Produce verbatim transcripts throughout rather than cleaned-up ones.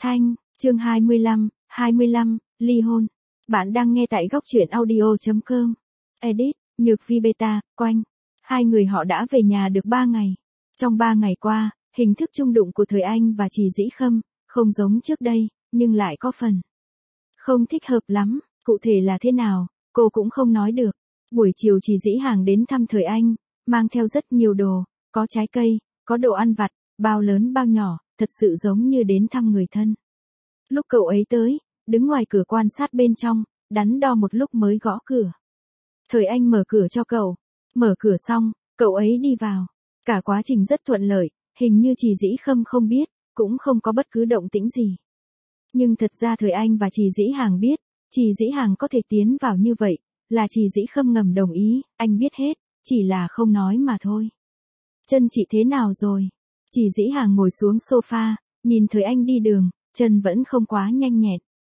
Thanh, chương hai mươi lăm, hai mươi lăm, ly hôn. Bạn đang nghe tại góc truyện audio chấm com. Edit, Nhược Phi Beta, Quanh. Hai người họ đã về nhà được ba ngày. Trong ba ngày qua, hình thức chung đụng của Thời Anh và Trì Dĩ Khâm, không giống trước đây, nhưng lại có phần không thích hợp lắm. Cụ thể là thế nào, cô cũng không nói được. Buổi chiều Trì Dĩ Hàng đến thăm Thời Anh, mang theo rất nhiều đồ, có trái cây, có đồ ăn vặt, bao lớn bao nhỏ, thật sự giống như đến thăm người thân. Lúc cậu ấy tới, đứng ngoài cửa quan sát bên trong, đắn đo một lúc mới gõ cửa. Thời Anh mở cửa cho cậu. Mở cửa xong, cậu ấy đi vào. Cả quá trình rất thuận lợi, hình như Trì Dĩ Khâm không biết, cũng không có bất cứ động tĩnh gì. Nhưng thật ra Thời Anh và Trì Dĩ Hàng biết, Trì Dĩ Hàng có thể tiến vào như vậy, là Trì Dĩ Khâm ngầm đồng ý, anh biết hết, chỉ là không nói mà thôi. Chân chị thế nào rồi? Trì Dĩ Hàng ngồi xuống sofa, nhìn Thời Anh đi đường, chân vẫn không quá nhanh nhẹn.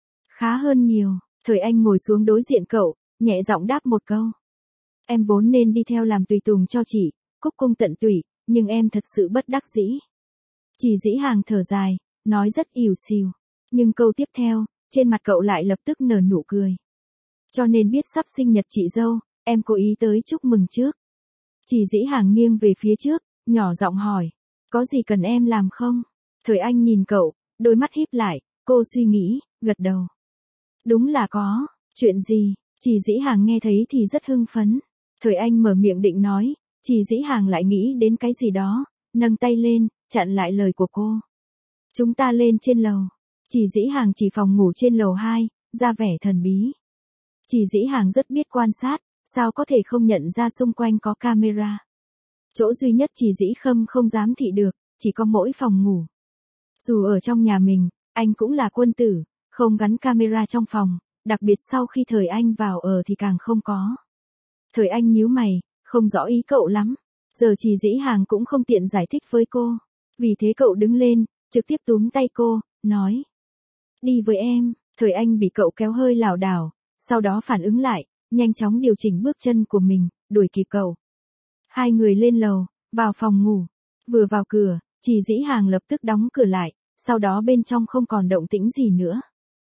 Khá hơn nhiều. Thời Anh ngồi xuống đối diện cậu, nhẹ giọng đáp một câu. Em vốn nên đi theo làm tùy tùng cho chị, cúc cung tận tụy, nhưng em thật sự bất đắc dĩ. Trì Dĩ Hàng thở dài, nói rất ỉu xìu. Nhưng câu tiếp theo, trên mặt cậu lại lập tức nở nụ cười. Cho nên biết sắp sinh nhật chị dâu, em cố ý tới chúc mừng trước. Trì Dĩ Hàng nghiêng về phía trước, nhỏ giọng hỏi. Có gì cần em làm không? Thời Anh nhìn cậu, đôi mắt híp lại, cô suy nghĩ, gật đầu. Đúng là có, chuyện gì? Trì Dĩ Hàng nghe thấy thì rất hưng phấn. Thời Anh mở miệng định nói, Trì Dĩ Hàng lại nghĩ đến cái gì đó, nâng tay lên, chặn lại lời của cô. Chúng ta lên trên lầu. Trì Dĩ Hàng chỉ phòng ngủ trên lầu hai, ra vẻ thần bí. Trì Dĩ Hàng rất biết quan sát, sao có thể không nhận ra xung quanh có camera. Chỗ duy nhất Trì Dĩ Khâm không dám thị được, chỉ có mỗi phòng ngủ. Dù ở trong nhà mình, anh cũng là quân tử, không gắn camera trong phòng, đặc biệt sau khi Thời Anh vào ở thì càng không có. Thời Anh nhíu mày, không rõ ý cậu lắm. Giờ Trì Dĩ Hàng cũng không tiện giải thích với cô. Vì thế cậu đứng lên, trực tiếp túm tay cô, nói. Đi với em. Thời Anh bị cậu kéo hơi lảo đảo, sau đó phản ứng lại, nhanh chóng điều chỉnh bước chân của mình, đuổi kịp cậu. Hai người lên lầu, vào phòng ngủ. Vừa vào cửa, Trì Dĩ Hàng lập tức đóng cửa lại, sau đó bên trong không còn động tĩnh gì nữa.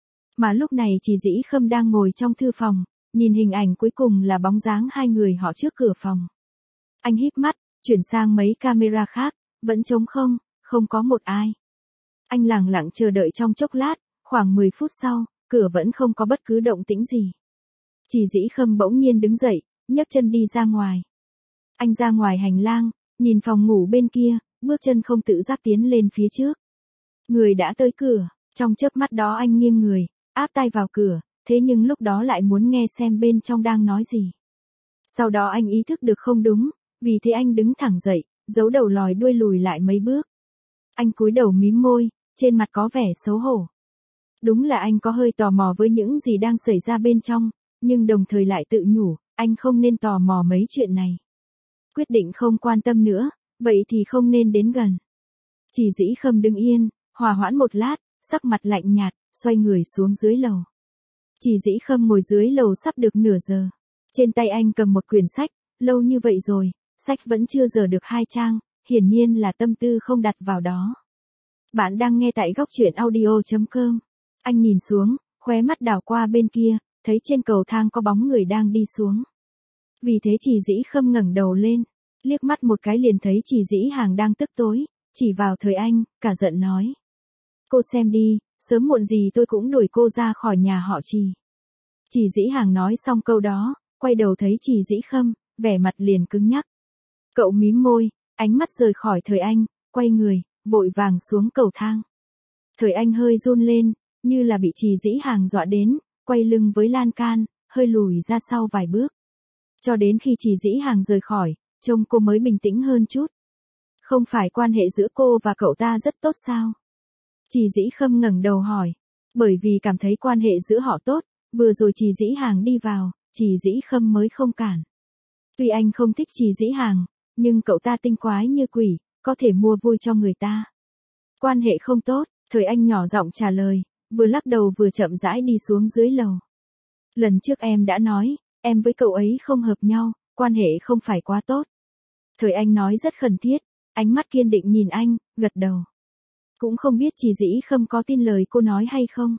Mà lúc này Trì Dĩ Khâm đang ngồi trong thư phòng, nhìn hình ảnh cuối cùng là bóng dáng hai người họ trước cửa phòng. Anh híp mắt, chuyển sang mấy camera khác, vẫn trống không, không có một ai. Anh lặng lặng chờ đợi trong chốc lát, khoảng mười phút sau, cửa vẫn không có bất cứ động tĩnh gì. Trì Dĩ Khâm bỗng nhiên đứng dậy, nhấc chân đi ra ngoài. Anh ra ngoài hành lang, nhìn phòng ngủ bên kia, bước chân không tự giác tiến lên phía trước. Người đã tới cửa, trong chớp mắt đó anh nghiêng người, áp tay vào cửa, thế nhưng lúc đó lại muốn nghe xem bên trong đang nói gì. Sau đó anh ý thức được không đúng, vì thế anh đứng thẳng dậy, giấu đầu lòi đuôi lùi lại mấy bước. Anh cúi đầu mím môi, trên mặt có vẻ xấu hổ. Đúng là anh có hơi tò mò với những gì đang xảy ra bên trong, nhưng đồng thời lại tự nhủ, anh không nên tò mò mấy chuyện này. Quyết định không quan tâm nữa, vậy thì không nên đến gần. Trì Dĩ Khâm đứng yên, hòa hoãn một lát, sắc mặt lạnh nhạt, xoay người xuống dưới lầu. Trì Dĩ Khâm ngồi dưới lầu sắp được nửa giờ. Trên tay anh cầm một quyển sách, lâu như vậy rồi, sách vẫn chưa dở được hai trang, hiển nhiên là tâm tư không đặt vào đó. Bạn đang nghe tại góc truyện audio chấm com. Anh nhìn xuống, khóe mắt đảo qua bên kia, thấy trên cầu thang có bóng người đang đi xuống. Vì thế Trì Dĩ Khâm ngẩng đầu lên, liếc mắt một cái liền thấy Trì Dĩ Hàng đang tức tối, chỉ vào Thời Anh, cả giận nói. Cô xem đi, sớm muộn gì tôi cũng đuổi cô ra khỏi nhà họ Trì. Trì Dĩ Hàng nói xong câu đó, quay đầu thấy Trì Dĩ Khâm, vẻ mặt liền cứng nhắc. Cậu mím môi, ánh mắt rời khỏi Thời Anh, quay người, vội vàng xuống cầu thang. Thời Anh hơi run lên, như là bị Trì Dĩ Hàng dọa đến, quay lưng với lan can, hơi lùi ra sau vài bước. Cho đến khi Trì Dĩ Hàng rời khỏi, trông cô mới bình tĩnh hơn chút. Không phải quan hệ giữa cô và cậu ta rất tốt sao? Trì Dĩ Khâm ngẩng đầu hỏi. Bởi vì cảm thấy quan hệ giữa họ tốt, vừa rồi Trì Dĩ Hàng đi vào, Trì Dĩ Khâm mới không cản. Tuy anh không thích Trì Dĩ Hàng, nhưng cậu ta tinh quái như quỷ, có thể mua vui cho người ta. Quan hệ không tốt, Thời Anh nhỏ giọng trả lời, vừa lắc đầu vừa chậm rãi đi xuống dưới lầu. Lần trước em đã nói, em với cậu ấy không hợp nhau, quan hệ không phải quá tốt. Thời Anh nói rất khẩn thiết, ánh mắt kiên định nhìn anh, gật đầu. Cũng không biết Trì Dĩ Khâm có tin lời cô nói hay không.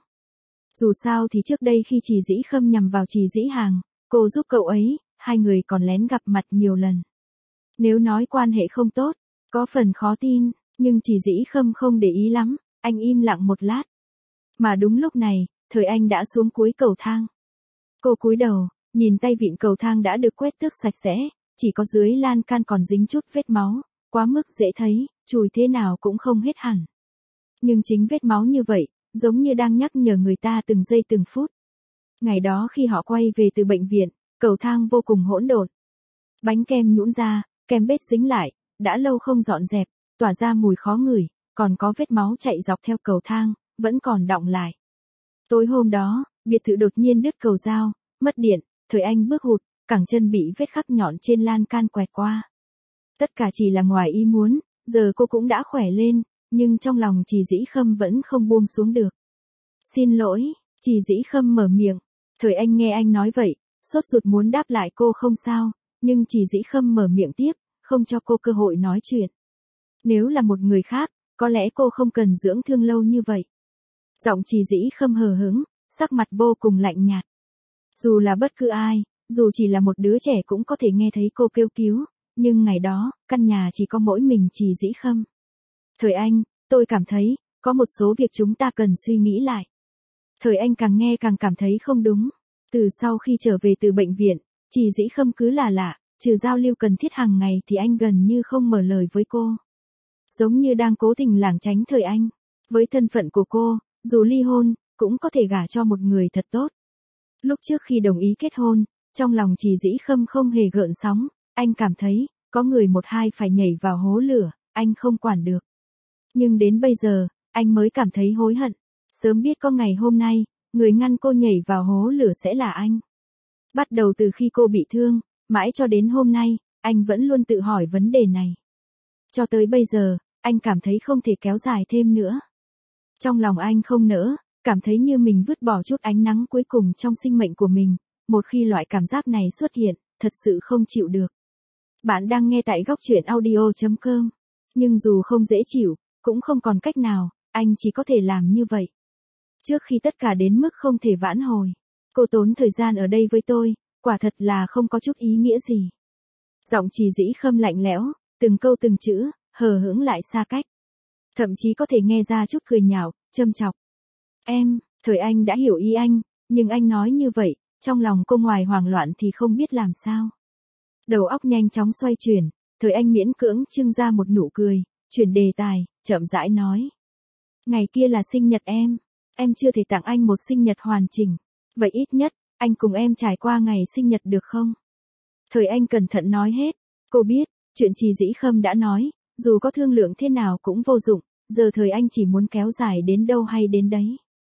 Dù sao thì trước đây khi Trì Dĩ Khâm nhằm vào Trì Dĩ Hàng, cô giúp cậu ấy, hai người còn lén gặp mặt nhiều lần. Nếu nói quan hệ không tốt, có phần khó tin, nhưng Trì Dĩ Khâm không để ý lắm, anh im lặng một lát. Mà đúng lúc này, Thời Anh đã xuống cuối cầu thang. Cô cúi đầu, nhìn tay vịn cầu thang đã được quét tước sạch sẽ, chỉ có dưới lan can còn dính chút vết máu, quá mức dễ thấy, chùi thế nào cũng không hết hẳn. Nhưng chính vết máu như vậy, giống như đang nhắc nhở người ta từng giây từng phút. Ngày đó khi họ quay về từ bệnh viện, cầu thang vô cùng hỗn độn. Bánh kem nhũn ra, kem bết dính lại, đã lâu không dọn dẹp, tỏa ra mùi khó ngửi, còn có vết máu chạy dọc theo cầu thang, vẫn còn đọng lại. Tối hôm đó, biệt thự đột nhiên đứt cầu dao, mất điện, Thời Anh bước hụt, cẳng chân bị vết khắc nhọn trên lan can quẹt qua. Tất cả chỉ là ngoài ý muốn, giờ cô cũng đã khỏe lên, nhưng trong lòng Trì Dĩ Khâm vẫn không buông xuống được. Xin lỗi, Trì Dĩ Khâm mở miệng. Thời Anh nghe anh nói vậy, sốt ruột muốn đáp lại cô không sao, nhưng Trì Dĩ Khâm mở miệng tiếp, không cho cô cơ hội nói chuyện. Nếu là một người khác, có lẽ cô không cần dưỡng thương lâu như vậy. Giọng Trì Dĩ Khâm hờ hững, sắc mặt vô cùng lạnh nhạt. Dù là bất cứ ai, dù chỉ là một đứa trẻ cũng có thể nghe thấy cô kêu cứu, nhưng ngày đó, căn nhà chỉ có mỗi mình Trì Dĩ Khâm. Thời Anh, tôi cảm thấy, có một số việc chúng ta cần suy nghĩ lại. Thời Anh càng nghe càng cảm thấy không đúng. Từ sau khi trở về từ bệnh viện, Trì Dĩ Khâm cứ là lạ, trừ giao lưu cần thiết hàng ngày thì anh gần như không mở lời với cô. Giống như đang cố tình lảng tránh Thời Anh. Với thân phận của cô, dù ly hôn, cũng có thể gả cho một người thật tốt. Lúc trước khi đồng ý kết hôn, trong lòng Trì Dĩ Khâm không hề gợn sóng, anh cảm thấy, có người một hai phải nhảy vào hố lửa, anh không quản được. Nhưng đến bây giờ, anh mới cảm thấy hối hận. Sớm biết có ngày hôm nay, người ngăn cô nhảy vào hố lửa sẽ là anh. Bắt đầu từ khi cô bị thương, mãi cho đến hôm nay, anh vẫn luôn tự hỏi vấn đề này. Cho tới bây giờ, anh cảm thấy không thể kéo dài thêm nữa. Trong lòng anh không nỡ, cảm thấy như mình vứt bỏ chút ánh nắng cuối cùng trong sinh mệnh của mình, một khi loại cảm giác này xuất hiện, thật sự không chịu được. Bạn đang nghe tại góc truyện audio chấm com. Nhưng dù không dễ chịu, cũng không còn cách nào, anh chỉ có thể làm như vậy. Trước khi tất cả đến mức không thể vãn hồi, cô tốn thời gian ở đây với tôi, quả thật là không có chút ý nghĩa gì. Giọng Trì Dĩ Khâm lạnh lẽo, từng câu từng chữ, hờ hững lại xa cách. Thậm chí có thể nghe ra chút cười nhạo, châm chọc. Em, Thời Anh đã hiểu ý anh, nhưng anh nói như vậy, trong lòng cô ngoài hoảng loạn thì không biết làm sao. Đầu óc nhanh chóng xoay chuyển, Thời Anh miễn cưỡng trưng ra một nụ cười, chuyển đề tài, chậm rãi nói. Ngày kia là sinh nhật em, em chưa thể tặng anh một sinh nhật hoàn chỉnh, vậy ít nhất, anh cùng em trải qua ngày sinh nhật được không? Thời Anh cẩn thận nói hết, cô biết, chuyện Trì Dĩ Khâm đã nói, dù có thương lượng thế nào cũng vô dụng, giờ Thời Anh chỉ muốn kéo dài đến đâu hay đến đấy.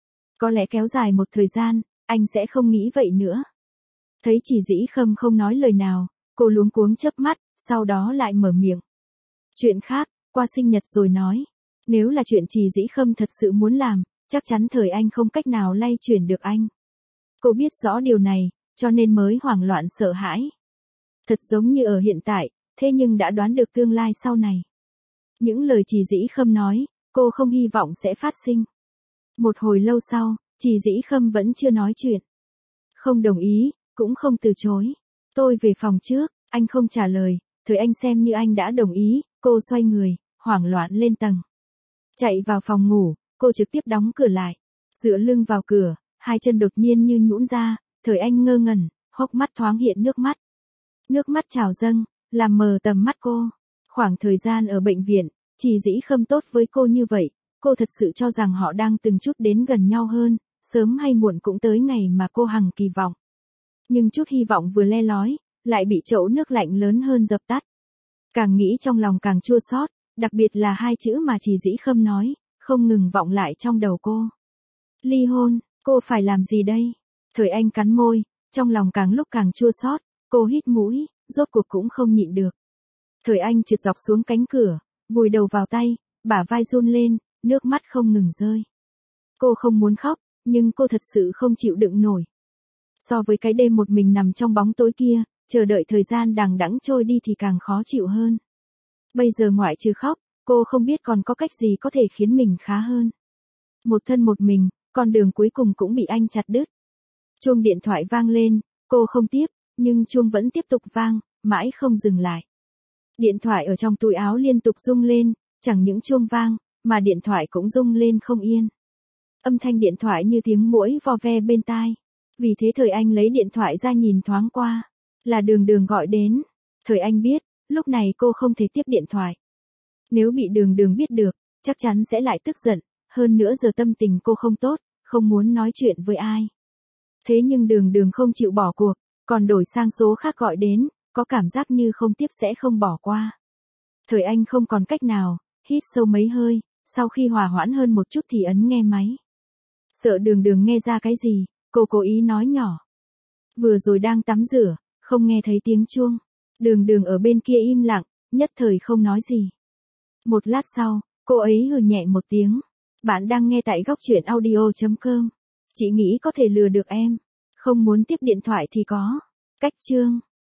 Có lẽ kéo dài một thời gian, anh sẽ không nghĩ vậy nữa. Thấy Trì Dĩ Khâm không nói lời nào, cô luống cuống chớp mắt, sau đó lại mở miệng. Chuyện khác, qua sinh nhật rồi nói. Nếu là chuyện Trì Dĩ Khâm thật sự muốn làm, chắc chắn Thời Anh không cách nào lay chuyển được anh. Cô biết rõ điều này, cho nên mới hoảng loạn sợ hãi. Thật giống như ở hiện tại, thế nhưng đã đoán được tương lai sau này. Những lời Trì Dĩ Khâm nói, cô không hy vọng sẽ phát sinh. Một hồi lâu sau, Trì Dĩ Khâm vẫn chưa nói chuyện. Không đồng ý, cũng không từ chối. Tôi về phòng trước, anh không trả lời, Thời Anh xem như anh đã đồng ý, cô xoay người, hoảng loạn lên tầng. Chạy vào phòng ngủ, cô trực tiếp đóng cửa lại. Dựa lưng vào cửa, hai chân đột nhiên như nhũn ra, Thời Anh ngơ ngẩn, hốc mắt thoáng hiện nước mắt. Nước mắt trào dâng, làm mờ tầm mắt cô. Khoảng thời gian ở bệnh viện, Trì Dĩ Khâm tốt với cô như vậy, cô thật sự cho rằng họ đang từng chút đến gần nhau hơn, sớm hay muộn cũng tới ngày mà cô hằng kỳ vọng. Nhưng chút hy vọng vừa le lói, lại bị chậu nước lạnh lớn hơn dập tắt. Càng nghĩ trong lòng càng chua xót, đặc biệt là hai chữ mà Trì Dĩ Khâm nói, không ngừng vọng lại trong đầu cô. Ly hôn, cô phải làm gì đây? Thời Anh cắn môi, trong lòng càng lúc càng chua xót, cô hít mũi, rốt cuộc cũng không nhịn được. Thời Anh trượt dọc xuống cánh cửa, vùi đầu vào tay, bả vai run lên, nước mắt không ngừng rơi. Cô không muốn khóc, nhưng cô thật sự không chịu đựng nổi. So với cái đêm một mình nằm trong bóng tối kia, chờ đợi thời gian đằng đẵng trôi đi thì càng khó chịu hơn. Bây giờ ngoại trừ khóc, Cô không biết còn có cách gì có thể khiến mình khá hơn. Một thân một mình, con đường cuối cùng cũng bị anh chặt đứt. Chuông điện thoại vang lên, cô không tiếp, nhưng chuông vẫn tiếp tục vang, mãi không dừng lại. Điện thoại ở trong túi áo liên tục rung lên, chẳng những chuông vang, mà điện thoại cũng rung lên không yên. Âm thanh điện thoại như tiếng muỗi vò ve bên tai. Vì thế Thời Anh lấy điện thoại ra nhìn thoáng qua. Là Đường Đường gọi đến. Thời Anh biết, lúc này cô không thể tiếp điện thoại. Nếu bị Đường Đường biết được, chắc chắn sẽ lại tức giận. Hơn nữa giờ tâm tình cô không tốt, không muốn nói chuyện với ai. Thế nhưng Đường Đường không chịu bỏ cuộc, còn đổi sang số khác gọi đến, có cảm giác như không tiếp sẽ không bỏ qua. Thời Anh không còn cách nào, hít sâu mấy hơi, sau khi hòa hoãn hơn một chút thì ấn nghe máy. Sợ Đường Đường nghe ra cái gì, cô cố ý nói nhỏ. Vừa rồi đang tắm rửa, không nghe thấy tiếng chuông. Đường Đường ở bên kia im lặng, nhất thời không nói gì. Một lát sau, cô ấy hừ nhẹ một tiếng. Bạn đang nghe tại góc truyện audio chấm com. Chị nghĩ có thể lừa được em. Không muốn tiếp điện thoại thì có cách chương.